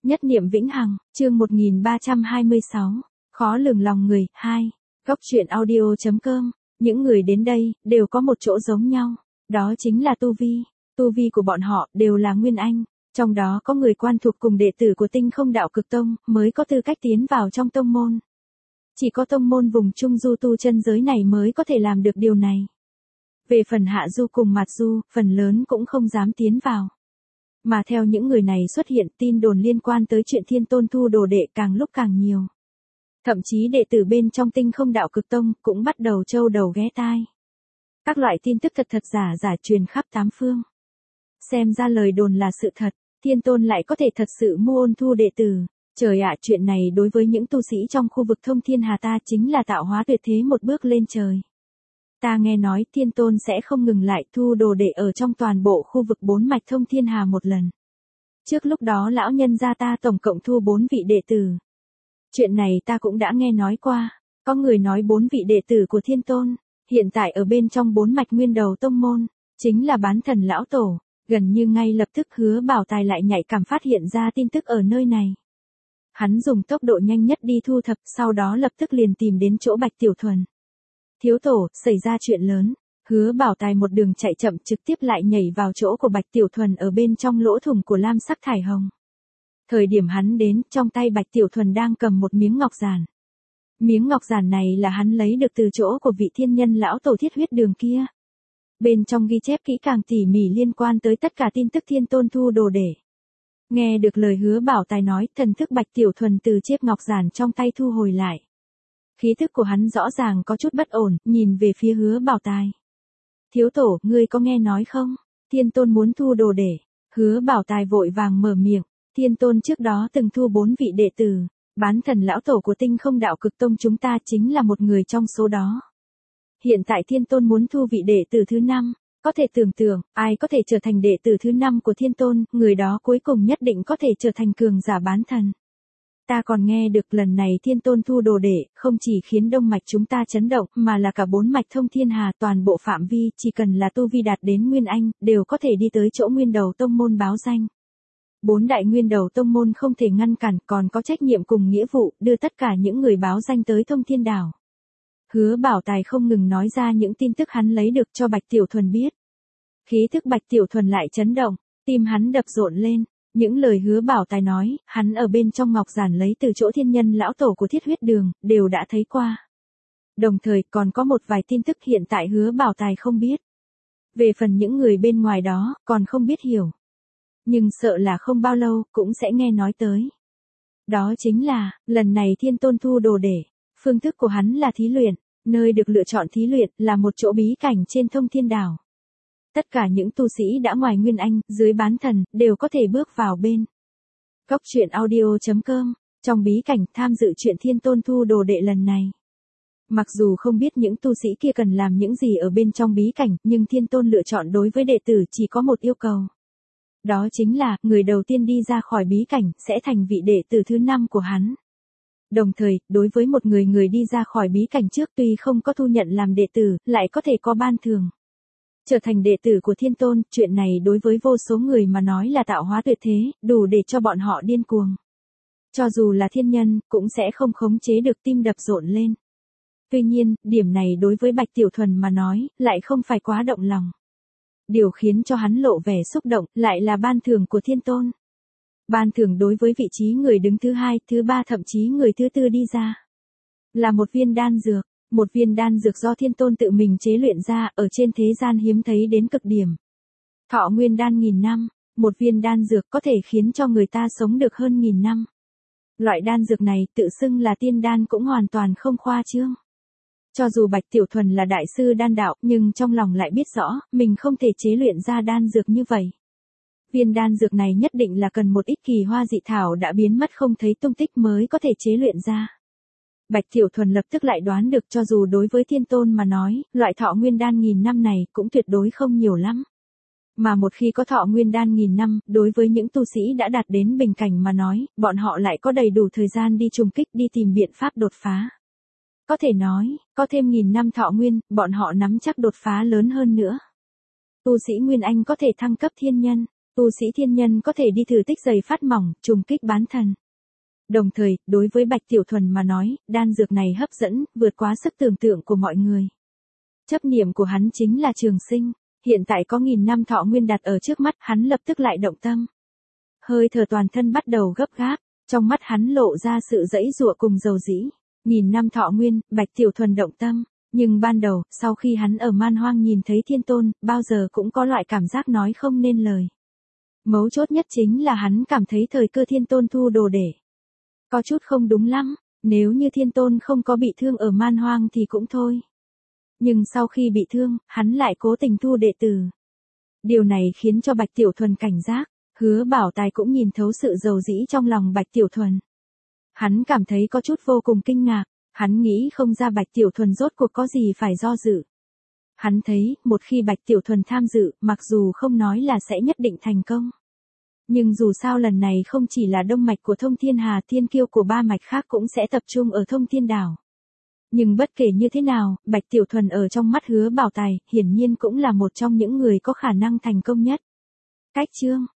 Nhất niệm vĩnh hằng, chương 1326, khó lường lòng người, 2. Góc truyện audio.com, những người đến đây, đều có một chỗ giống nhau, đó chính là tu vi. Tu vi của bọn họ đều là Nguyên Anh, trong đó có người quan thuộc cùng đệ tử của Tinh Không Đạo Cực Tông, mới có tư cách tiến vào trong tông môn. Chỉ có tông môn vùng Trung Du tu chân giới này mới có thể làm được điều này. Về phần Hạ Du cùng Mạt Du, phần lớn cũng không dám tiến vào. Mà theo những người này xuất hiện, tin đồn liên quan tới chuyện Thiên Tôn thu đồ đệ càng lúc càng nhiều. Thậm chí đệ tử bên trong Tinh Không Đạo Cực Tông cũng bắt đầu trâu đầu ghé tai. Các loại tin tức thật giả truyền khắp tám phương. Xem ra lời đồn là sự thật, Thiên Tôn lại có thể thật sự mua ôn thu đệ tử. Trời ạ, chuyện này đối với những tu sĩ trong khu vực Thông Thiên Hà ta chính là tạo hóa tuyệt thế một bước lên trời. Ta nghe nói Thiên Tôn sẽ không ngừng lại thu đồ đệ ở trong toàn bộ khu vực 4 mạch Thông Thiên Hà một lần. Trước lúc đó lão nhân gia ta tổng cộng thu 4 vị đệ tử. Chuyện này ta cũng đã nghe nói qua, có người nói 4 vị đệ tử của Thiên Tôn, hiện tại ở bên trong 4 mạch nguyên đầu tông môn, chính là Bán Thần lão tổ, gần như ngay lập tức Hứa Bảo Tài lại nhạy cảm phát hiện ra tin tức ở nơi này. Hắn dùng tốc độ nhanh nhất đi thu thập, sau đó lập tức liền tìm đến chỗ Bạch Tiểu Thuần. Thiếu tổ, xảy ra chuyện lớn. Hứa Bảo Tài một đường chạy chậm trực tiếp lại nhảy vào chỗ của Bạch Tiểu Thuần ở bên trong lỗ thủng của lam sắc thải hồng. Thời điểm hắn đến, trong tay Bạch Tiểu Thuần đang cầm một miếng ngọc giản. Miếng ngọc giản này là hắn lấy được từ chỗ của vị thiên nhân lão tổ Thiết Huyết Đường kia. Bên trong ghi chép kỹ càng tỉ mỉ liên quan tới tất cả tin tức Thiên Tôn thu đồ đệ. Nghe được lời Hứa Bảo Tài nói, thần thức Bạch Tiểu Thuần từ chiếc ngọc giản trong tay thu hồi lại. Khí thức của hắn rõ ràng có chút bất ổn, nhìn về phía Hứa Bảo Tài. Thiếu tổ, ngươi có nghe nói không? Thiên Tôn muốn thu đồ đệ. Hứa Bảo Tài vội vàng mở miệng. Thiên Tôn trước đó từng thu 4 vị đệ tử. Bán Thần lão tổ của Tinh Không Đạo Cực Tông chúng ta chính là một người trong số đó. Hiện tại Thiên Tôn muốn thu vị đệ tử thứ 5. Có thể tưởng tượng, ai có thể trở thành đệ tử thứ 5 của Thiên Tôn, người đó cuối cùng nhất định có thể trở thành cường giả bán thần. Ta còn nghe được lần này Thiên Tôn thu đồ đệ, không chỉ khiến đông mạch chúng ta chấn động, mà là cả 4 mạch Thông Thiên Hà, toàn bộ phạm vi, chỉ cần là tu vi đạt đến Nguyên Anh, đều có thể đi tới chỗ nguyên đầu tông môn báo danh. 4 đại nguyên đầu tông môn không thể ngăn cản, còn có trách nhiệm cùng nghĩa vụ, đưa tất cả những người báo danh tới Thông Thiên Đảo. Hứa Bảo Tài không ngừng nói ra những tin tức hắn lấy được cho Bạch Tiểu Thuần biết. Khí thức Bạch Tiểu Thuần lại chấn động, tim hắn đập rộn lên. Những lời Hứa Bảo Tài nói, hắn ở bên trong ngọc giản lấy từ chỗ thiên nhân lão tổ của Thiết Huyết Đường, đều đã thấy qua. Đồng thời còn có một vài tin tức hiện tại Hứa Bảo Tài không biết. Về phần những người bên ngoài đó, còn không biết hiểu. Nhưng sợ là không bao lâu, cũng sẽ nghe nói tới. Đó chính là, lần này Thiên Tôn thu đồ đệ, phương thức của hắn là thí luyện, nơi được lựa chọn thí luyện là một chỗ bí cảnh trên Thông Thiên Đảo. Tất cả những tu sĩ đã ngoài Nguyên Anh, dưới bán thần, đều có thể bước vào bên. Góc truyện audio.com, trong bí cảnh tham dự chuyện Thiên Tôn thu đồ đệ lần này. Mặc dù không biết những tu sĩ kia cần làm những gì ở bên trong bí cảnh, nhưng Thiên Tôn lựa chọn đối với đệ tử chỉ có một yêu cầu. Đó chính là, người đầu tiên đi ra khỏi bí cảnh, sẽ thành vị đệ tử thứ 5 của hắn. Đồng thời, đối với một người đi ra khỏi bí cảnh trước tuy không có thu nhận làm đệ tử, lại có thể có ban thưởng. Trở thành đệ tử của Thiên Tôn, chuyện này đối với vô số người mà nói là tạo hóa tuyệt thế, đủ để cho bọn họ điên cuồng. Cho dù là thiên nhân, cũng sẽ không khống chế được tim đập rộn lên. Tuy nhiên, điểm này đối với Bạch Tiểu Thuần mà nói, lại không phải quá động lòng. Điều khiến cho hắn lộ vẻ xúc động, lại là ban thưởng của Thiên Tôn. Ban thưởng đối với vị trí người đứng thứ 2, thứ 3 thậm chí người thứ 4 đi ra. Là một viên đan dược. Một viên đan dược do Thiên Tôn tự mình chế luyện ra, ở trên thế gian hiếm thấy đến cực điểm. Thọ nguyên đan 1000 năm, một viên đan dược có thể khiến cho người ta sống được hơn 1000 năm. Loại đan dược này tự xưng là tiên đan cũng hoàn toàn không khoa trương. Cho dù Bạch Tiểu Thuần là đại sư đan đạo, nhưng trong lòng lại biết rõ, mình không thể chế luyện ra đan dược như vậy. Viên đan dược này nhất định là cần một ít kỳ hoa dị thảo đã biến mất không thấy tung tích mới có thể chế luyện ra. Bạch Tiểu Thuần lập tức lại đoán được cho dù đối với Thiên Tôn mà nói, loại thọ nguyên đan 1000 năm này cũng tuyệt đối không nhiều lắm. Mà một khi có thọ nguyên đan 1000 năm, đối với những tu sĩ đã đạt đến bình cảnh mà nói, bọn họ lại có đầy đủ thời gian đi trùng kích đi tìm biện pháp đột phá. Có thể nói, có thêm 1000 năm thọ nguyên, bọn họ nắm chắc đột phá lớn hơn nữa. Tu sĩ Nguyên Anh có thể thăng cấp thiên nhân, Tu sĩ thiên nhân có thể đi thử tích giày phát mỏng, trùng kích bán thần. Đồng thời, đối với Bạch Tiểu Thuần mà nói, đan dược này hấp dẫn, vượt quá sức tưởng tượng của mọi người. Chấp niệm của hắn chính là trường sinh, hiện tại có 1000 năm thọ nguyên đặt ở trước mắt, hắn lập tức lại động tâm. Hơi thở toàn thân bắt đầu gấp gáp, trong mắt hắn lộ ra sự dãy dụa cùng dầu dĩ. 1000 năm thọ nguyên, Bạch Tiểu Thuần động tâm, nhưng ban đầu, sau khi hắn ở man hoang nhìn thấy thiên tôn, bao giờ cũng có loại cảm giác nói không nên lời. Mấu chốt nhất chính là hắn cảm thấy thời cơ thiên tôn thu đồ để. Có chút không đúng lắm, nếu như thiên tôn không có bị thương ở man hoang thì cũng thôi. Nhưng sau khi bị thương, hắn lại cố tình thu đệ tử. Điều này khiến cho Bạch Tiểu Thuần cảnh giác, Hứa Bảo Tài cũng nhìn thấu sự dầu dĩ trong lòng Bạch Tiểu Thuần. Hắn cảm thấy có chút vô cùng kinh ngạc, hắn nghĩ không ra Bạch Tiểu Thuần rốt cuộc có gì phải do dự. Hắn thấy, một khi Bạch Tiểu Thuần tham dự, mặc dù không nói là sẽ nhất định thành công. Nhưng dù sao lần này không chỉ là đông mạch của Thông Thiên Hà, thiên kiêu của 3 mạch khác cũng sẽ tập trung ở Thông Thiên Đảo. Nhưng bất kể như thế nào, Bạch Tiểu Thuần ở trong mắt Hứa Bảo Tài, hiển nhiên cũng là một trong những người có khả năng thành công nhất. Cách chương